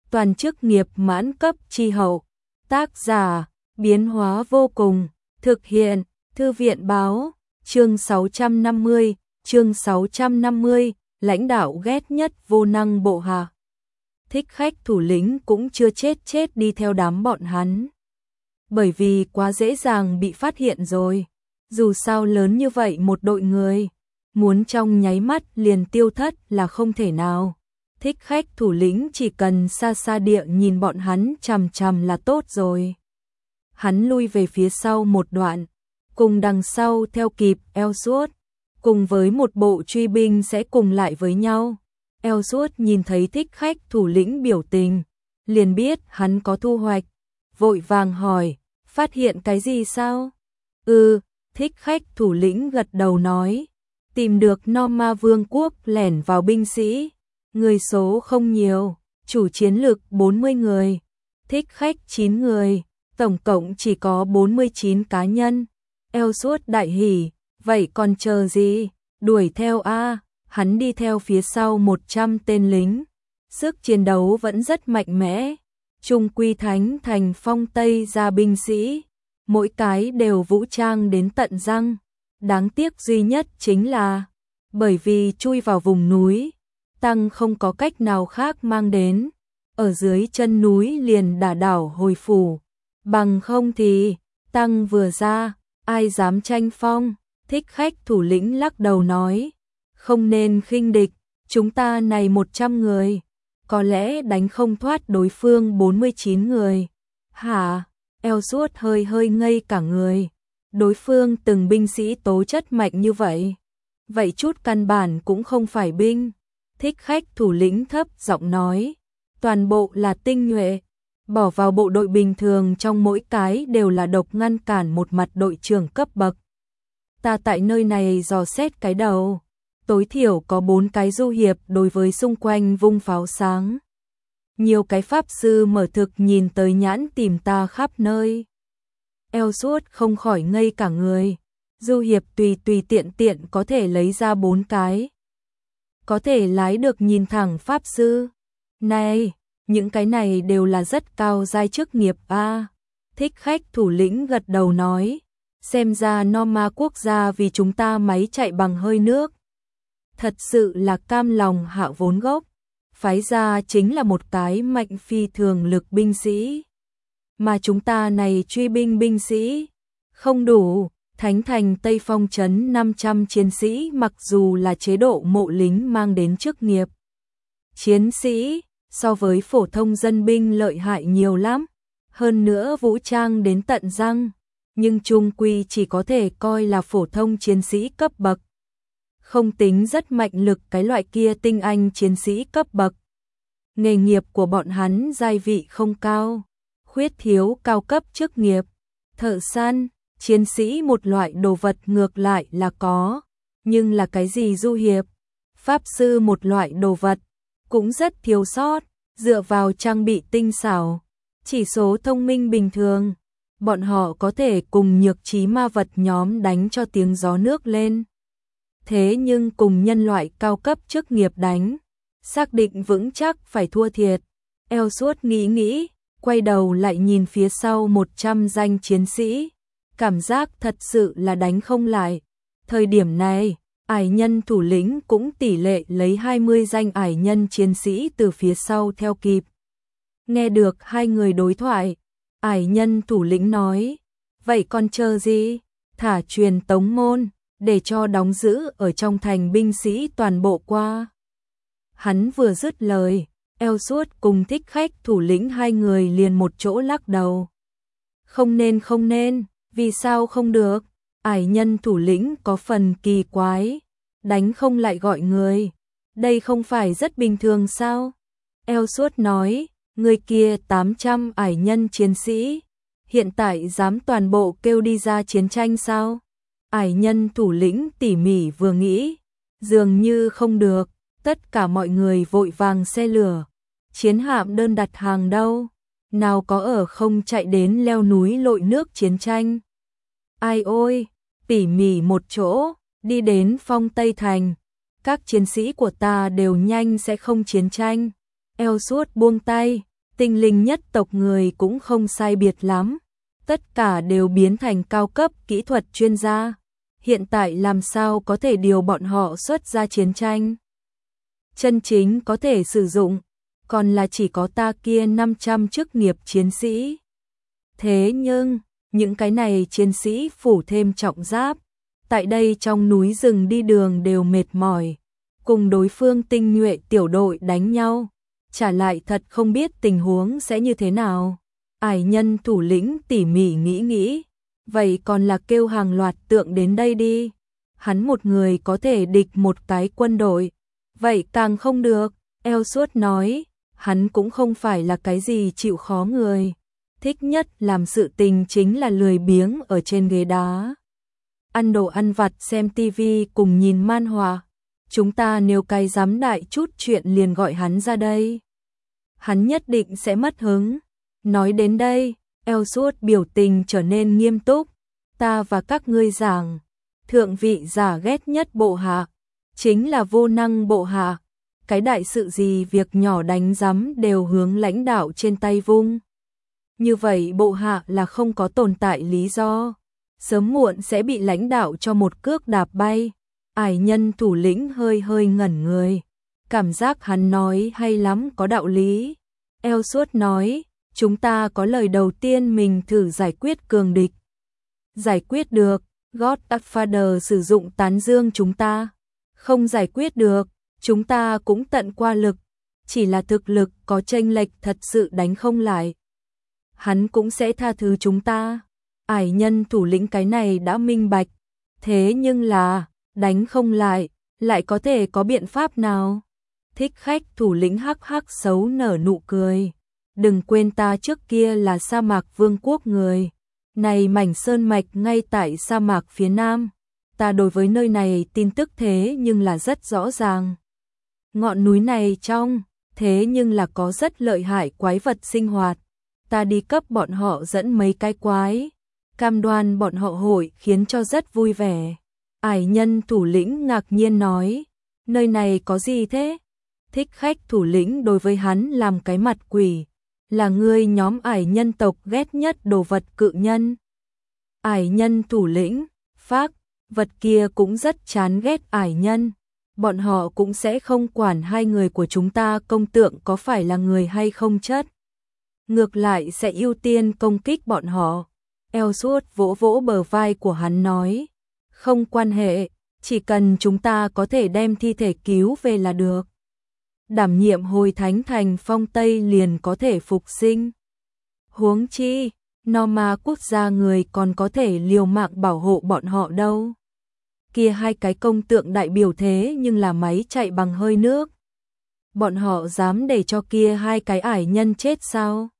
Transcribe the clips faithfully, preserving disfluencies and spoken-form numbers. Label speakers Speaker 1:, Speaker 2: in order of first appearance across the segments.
Speaker 1: toàn chức nghiệp mãn cấp chi hậu. Tác giả, biến hóa vô cùng, thực hiện, thư viện báo, chương sáu trăm năm mươi, chương sáu trăm năm mươi, lãnh đạo ghét nhất vô năng bộ hạ. Thích Khách thủ lĩnh cũng chưa chết chết đi theo đám bọn hắn. Bởi vì quá dễ dàng bị phát hiện rồi. Dù sao lớn như vậy một đội người, muốn trong nháy mắt liền tiêu thất là không thể nào. Thích Khách thủ lĩnh chỉ cần xa xa địa nhìn bọn hắn chằm chằm là tốt rồi. Hắn lui về phía sau một đoạn, cùng đằng sau theo kịp Ellsworth, cùng với một bộ truy binh sẽ cùng lại với nhau. Ellsworth nhìn thấy Thích Khách thủ lĩnh biểu tình, liền biết hắn có thu hoạch, vội vàng hỏi, phát hiện cái gì sao? Ừ, Thích Khách thủ lĩnh gật đầu nói, tìm được Norma Vương quốc lẻn vào binh sĩ, người số không nhiều, chủ chiến lực bốn mươi người, Thích Khách chín người, tổng cộng chỉ có bốn mươi chín cá nhân. Ellsworth đại hỉ, vậy còn chờ gì, đuổi theo a. Hắn đi theo phía sau một trăm tên lính, sức chiến đấu vẫn rất mạnh mẽ. Trung quy Thánh thành phong Tây ra binh sĩ, mỗi cái đều vũ trang đến tận răng. Đáng tiếc duy nhất chính là, bởi vì chui vào vùng núi, Tăng không có cách nào khác mang đến, ở dưới chân núi liền đả đảo hồi phủ. Bằng không thì, Tăng vừa ra, ai dám tranh phong. Thích Khách thủ lĩnh lắc đầu nói, không nên khinh địch, chúng ta này một trăm người, có lẽ đánh không thoát đối phương bốn mươi chín người. Hả? Ellsworth hơi hơi ngây cả người. Đối phương từng binh sĩ tố chất mạnh như vậy. Vậy chút căn bản cũng không phải binh. Thích Khách thủ lĩnh thấp giọng nói, toàn bộ là tinh nhuệ, bỏ vào bộ đội bình thường trong mỗi cái đều là độc ngăn cản một mặt đội trưởng cấp bậc. Ta tại nơi này dò xét cái đầu, tối thiểu có bốn cái du hiệp đối với xung quanh vung pháo sáng. Nhiều cái pháp sư mở thực nhìn tới nhãn tìm ta khắp nơi. Ellsworth không khỏi ngây cả người, du hiệp tùy tùy tiện tiện có thể lấy ra bốn cái. Có thể lái được nhìn thẳng pháp sư. Này, những cái này đều là rất cao giai chức nghiệp a. Thích Khách thủ lĩnh gật đầu nói, xem ra Norma quốc gia vì chúng ta máy chạy bằng hơi nước. Thật sự là cam lòng hạ vốn gốc, phái ra chính là một cái mạnh phi thường lực binh sĩ. Mà chúng ta này truy binh binh sĩ, không đủ. Thánh thành Tây Phong trấn năm trăm chiến sĩ mặc dù là chế độ mộ lính mang đến chức nghiệp. Chiến sĩ, so với phổ thông dân binh lợi hại nhiều lắm, hơn nữa vũ trang đến tận răng, nhưng chung quy chỉ có thể coi là phổ thông chiến sĩ cấp bậc. Không tính rất mạnh lực cái loại kia tinh anh chiến sĩ cấp bậc. Nghề nghiệp của bọn hắn giai vị không cao, khuyết thiếu cao cấp chức nghiệp, thợ săn. Chiến sĩ một loại đồ vật ngược lại là có, nhưng là cái gì du hiệp, pháp sư một loại đồ vật, cũng rất thiếu sót, dựa vào trang bị tinh xảo, chỉ số thông minh bình thường, bọn họ có thể cùng nhược trí ma vật nhóm đánh cho tiếng gió nước lên. Thế nhưng cùng nhân loại cao cấp chức nghiệp đánh, xác định vững chắc phải thua thiệt. Ellsworth nghĩ nghĩ, quay đầu lại nhìn phía sau một trăm danh chiến sĩ. Cảm giác thật sự là đánh không lại. Thời điểm này, ải nhân thủ lĩnh cũng tỷ lệ lấy hai mươi danh ải nhân chiến sĩ từ phía sau theo kịp. Nghe được hai người đối thoại, ải nhân thủ lĩnh nói, vậy còn chờ gì? Thả truyền tống môn, để cho đóng giữ ở trong thành binh sĩ toàn bộ qua. Hắn vừa dứt lời, Ellsworth cùng Thích Khách thủ lĩnh hai người liền một chỗ lắc đầu. Không nên không nên. Vì sao không được? Ải nhân thủ lĩnh có phần kỳ quái, đánh không lại gọi người, đây không phải rất bình thường sao? Ellsworth nói, người kia tám trăm ải nhân chiến sĩ, hiện tại dám toàn bộ kêu đi ra chiến tranh sao? Ải nhân thủ lĩnh tỉ mỉ vừa nghĩ, dường như không được, tất cả mọi người vội vàng xe lửa, chiến hạm đơn đặt hàng đâu? Nào có ở không chạy đến leo núi lội nước chiến tranh. Ai ôi, tỉ mỉ một chỗ, đi đến phong Tây Thành. Các chiến sĩ của ta đều nhanh sẽ không chiến tranh. Ellsworth buông tay, tinh linh nhất tộc người cũng không sai biệt lắm, tất cả đều biến thành cao cấp kỹ thuật chuyên gia. Hiện tại làm sao có thể điều bọn họ xuất ra chiến tranh? Chân chính có thể sử dụng, còn là chỉ có ta kia năm trăm chức nghiệp chiến sĩ. Thế nhưng, những cái này chiến sĩ phủ thêm trọng giáp, tại đây trong núi rừng đi đường đều mệt mỏi, cùng đối phương tinh nhuệ tiểu đội đánh nhau, trả lại thật không biết tình huống sẽ như thế nào. Ải nhân thủ lĩnh tỉ mỉ nghĩ nghĩ, vậy còn là kêu hàng loạt tượng đến đây đi. Hắn một người có thể địch một cái quân đội, vậy càng không được. Ellsworth nói, hắn cũng không phải là cái gì chịu khó người, thích nhất làm sự tình chính là lười biếng ở trên ghế đá, ăn đồ ăn vặt, xem tivi cùng nhìn man họa. Chúng ta nếu cái dám đại chút chuyện liền gọi hắn ra đây, hắn nhất định sẽ mất hứng. Nói đến đây, Ellsworth biểu tình trở nên nghiêm túc. Ta và các ngươi giảng, thượng vị giả ghét nhất bộ hạ, chính là vô năng bộ hạ. Cái đại sự gì việc nhỏ đánh giấm đều hướng lãnh đạo trên tay vung. Như vậy bộ hạ là không có tồn tại lý do, sớm muộn sẽ bị lãnh đạo cho một cước đạp bay. Ải nhân thủ lĩnh hơi hơi ngẩn người, cảm giác hắn nói hay lắm, có đạo lý. Ellsworth nói, chúng ta có lời đầu tiên mình thử giải quyết cường địch. Giải quyết được, Godfather sử dụng tán dương chúng ta. Không giải quyết được, chúng ta cũng tận qua lực, chỉ là thực lực có chênh lệch thật sự đánh không lại. Hắn cũng sẽ tha thứ chúng ta. Ải nhân thủ lĩnh cái này đã minh bạch, thế nhưng là, đánh không lại, lại có thể có biện pháp nào? Thích khách thủ lĩnh hắc hắc xấu nở nụ cười. Đừng quên ta trước kia là sa mạc vương quốc người. Này mảnh sơn mạch ngay tại sa mạc phía nam. Ta đối với nơi này tin tức thế nhưng là rất rõ ràng. Ngọn núi này trong, thế nhưng là có rất lợi hại quái vật sinh hoạt. Ta đi cấp bọn họ dẫn mấy cái quái. Cam đoan bọn họ hội khiến cho rất vui vẻ. Ải nhân thủ lĩnh ngạc nhiên nói, nơi này có gì thế? Thích khách thủ lĩnh đối với hắn làm cái mặt quỷ, là ngươi nhóm ải nhân tộc ghét nhất đồ vật cự nhân. Ải nhân thủ lĩnh, phác, vật kia cũng rất chán ghét ải nhân, bọn họ cũng sẽ không quản hai người của chúng ta công tượng có phải là người hay không chất. Ngược lại sẽ ưu tiên công kích bọn họ. Ellsworth vỗ vỗ bờ vai của hắn nói, không quan hệ, chỉ cần chúng ta có thể đem thi thể cứu về là được. Đảm nhiệm hồi thánh thành phong Tây liền có thể phục sinh. Huống chi, Norma quốc gia người còn có thể liều mạng bảo hộ bọn họ đâu. Kia hai cái công tượng đại biểu thế nhưng là máy chạy bằng hơi nước. Bọn họ dám để cho kia hai cái ải nhân chết sao?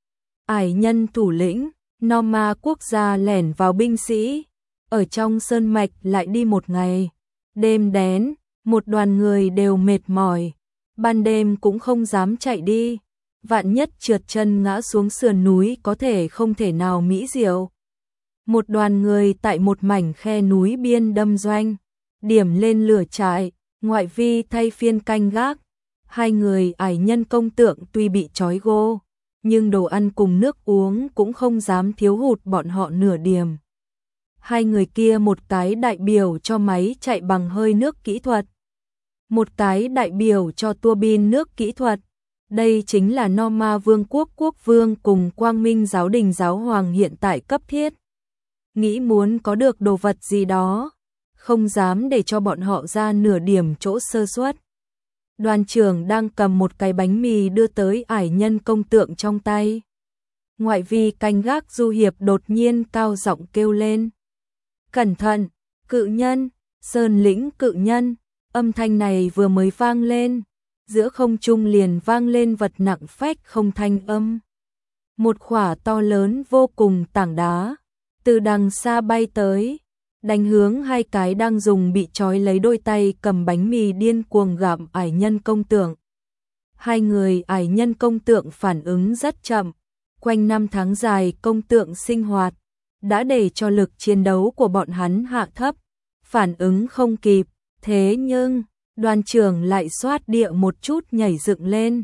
Speaker 1: Ải nhân thủ lĩnh, Norma quốc gia lẻn vào binh sĩ, ở trong sơn mạch lại đi một ngày. Đêm đen, một đoàn người đều mệt mỏi, ban đêm cũng không dám chạy đi. Vạn nhất trượt chân ngã xuống sườn núi có thể không thể nào mỹ diệu. Một đoàn người tại một mảnh khe núi biên đâm doanh, điểm lên lửa trại, ngoại vi thay phiên canh gác. Hai người ải nhân công tượng tuy bị trói gô, nhưng đồ ăn cùng nước uống cũng không dám thiếu hụt bọn họ nửa điểm. Hai người kia một cái đại biểu cho máy chạy bằng hơi nước kỹ thuật, một cái đại biểu cho tua bin nước kỹ thuật. Đây chính là Norma Vương quốc quốc vương cùng Quang Minh giáo đình giáo hoàng hiện tại cấp thiết. Nghĩ muốn có được đồ vật gì đó, không dám để cho bọn họ ra nửa điểm chỗ sơ suất. Đoàn trưởng đang cầm một cái bánh mì đưa tới ải nhân công tượng trong tay. Ngoại vi canh gác du hiệp đột nhiên cao giọng kêu lên. Cẩn thận, cự nhân, sơn lĩnh cự nhân. Âm thanh này vừa mới vang lên, giữa không trung liền vang lên vật nặng phách không thanh âm. Một khỏa to lớn vô cùng tảng đá, từ đằng xa bay tới, đánh hướng hai cái đang dùng bị trói lấy đôi tay cầm bánh mì điên cuồng gặm ải nhân công tượng. Hai người ải nhân công tượng phản ứng rất chậm, quanh năm tháng dài công tượng sinh hoạt, đã để cho lực chiến đấu của bọn hắn hạ thấp, phản ứng không kịp. Thế nhưng, đoàn trưởng lại xoát địa một chút nhảy dựng lên,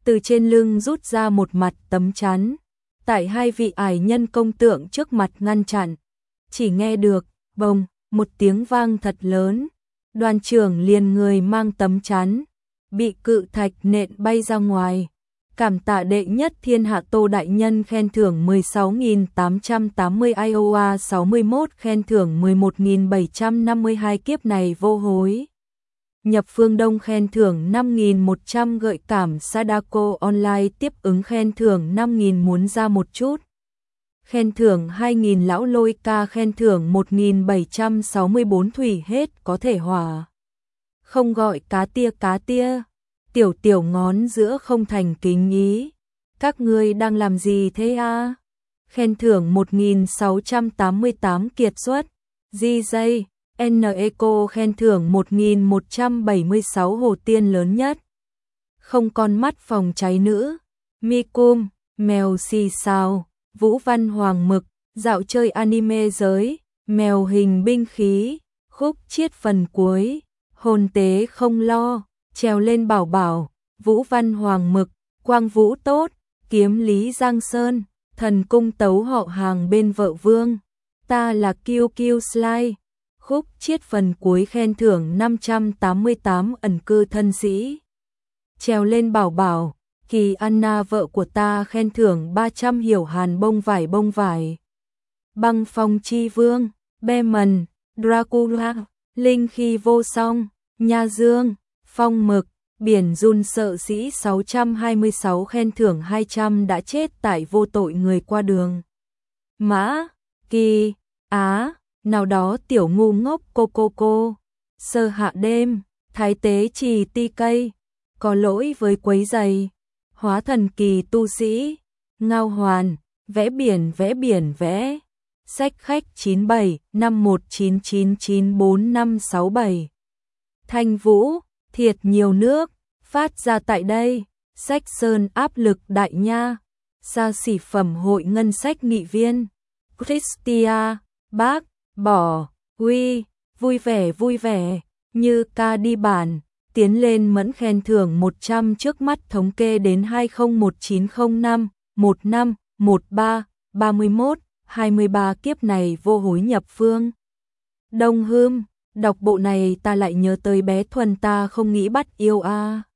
Speaker 1: từ trên lưng rút ra một mặt tấm chắn, tại hai vị ải nhân công tượng trước mặt ngăn chặn. Chỉ nghe được, bồng, một tiếng vang thật lớn, đoàn trưởng liền người mang tấm chắn, bị cự thạch nện bay ra ngoài. Cảm tạ đệ nhất thiên hạ Tô đại nhân khen thưởng mười sáu nghìn tám trăm tám mươi Iowa sáu mươi mốt khen thưởng mười một nghìn bảy trăm năm mươi hai kiếp này vô hối. Nhập Phương Đông khen thưởng năm nghìn một trăm gợi cảm Sadako Online tiếp ứng khen thưởng năm nghìn muốn ra một chút. Khen thưởng hai nghìn lão lôi ca khen thưởng một nghìn bảy trăm sáu mươi bốn thủy hết có thể hòa. Không gọi cá tia cá tia. Tiểu tiểu ngón giữa không thành kính ý. Các ngươi đang làm gì thế a? Khen thưởng một nghìn sáu trăm tám mươi tám kiệt xuất. giê gi, N Eco khen thưởng một nghìn một trăm bảy mươi sáu hồ tiên lớn nhất. Không con mắt phòng cháy nữ. Mikum, mèo xì xào, Vũ Văn Hoàng Mực, dạo chơi anime giới, mèo hình binh khí, khúc chiết phần cuối, hồn tế không lo, trèo lên bảo bảo, Vũ Văn Hoàng Mực, Quang Vũ Tốt, kiếm lý Giang Sơn, thần cung tấu họ hàng bên vợ vương, ta là Kiêu Kiêu Slide, khúc chiết phần cuối khen thưởng năm trăm tám mươi tám ẩn cư thân sĩ. Trèo lên bảo bảo, Kỳ Anna vợ của ta khen thưởng ba trăm hiểu hàn bông vải bông vải. Băng phong chi vương, Beman, Dracula, Linh khi vô song, Nha Dương, Phong Mực, biển run sợ sĩ sáu trăm hai mươi sáu khen thưởng hai trăm đã chết tại vô tội người qua đường. Mã, Kỳ, Á, nào đó tiểu ngu ngốc cô cô cô, sơ hạ đêm, thái tế trì ti cây, có lỗi với quấy giày, hóa thần kỳ tu sĩ, ngao hoàn, vẽ biển vẽ biển vẽ, sách khách chín bảy năm một chín chín chín bốn năm sáu bảy. Thanh Vũ, thiệt nhiều nước, phát ra tại đây, sách sơn áp lực đại nha, xa xỉ phẩm hội ngân sách nghị viên, Christia, bác, bỏ, huy, vui vẻ vui vẻ, như ca đi bản, tiến lên mẫn khen thưởng một trăm trước mắt thống kê đến hai không một chín không năm, một năm, một ba, ba mươi mốt, hai mươi ba kiếp này vô hối nhập phương. Đông Hương, đọc bộ này ta lại nhớ tới bé Thuần ta không nghĩ bắt yêu a.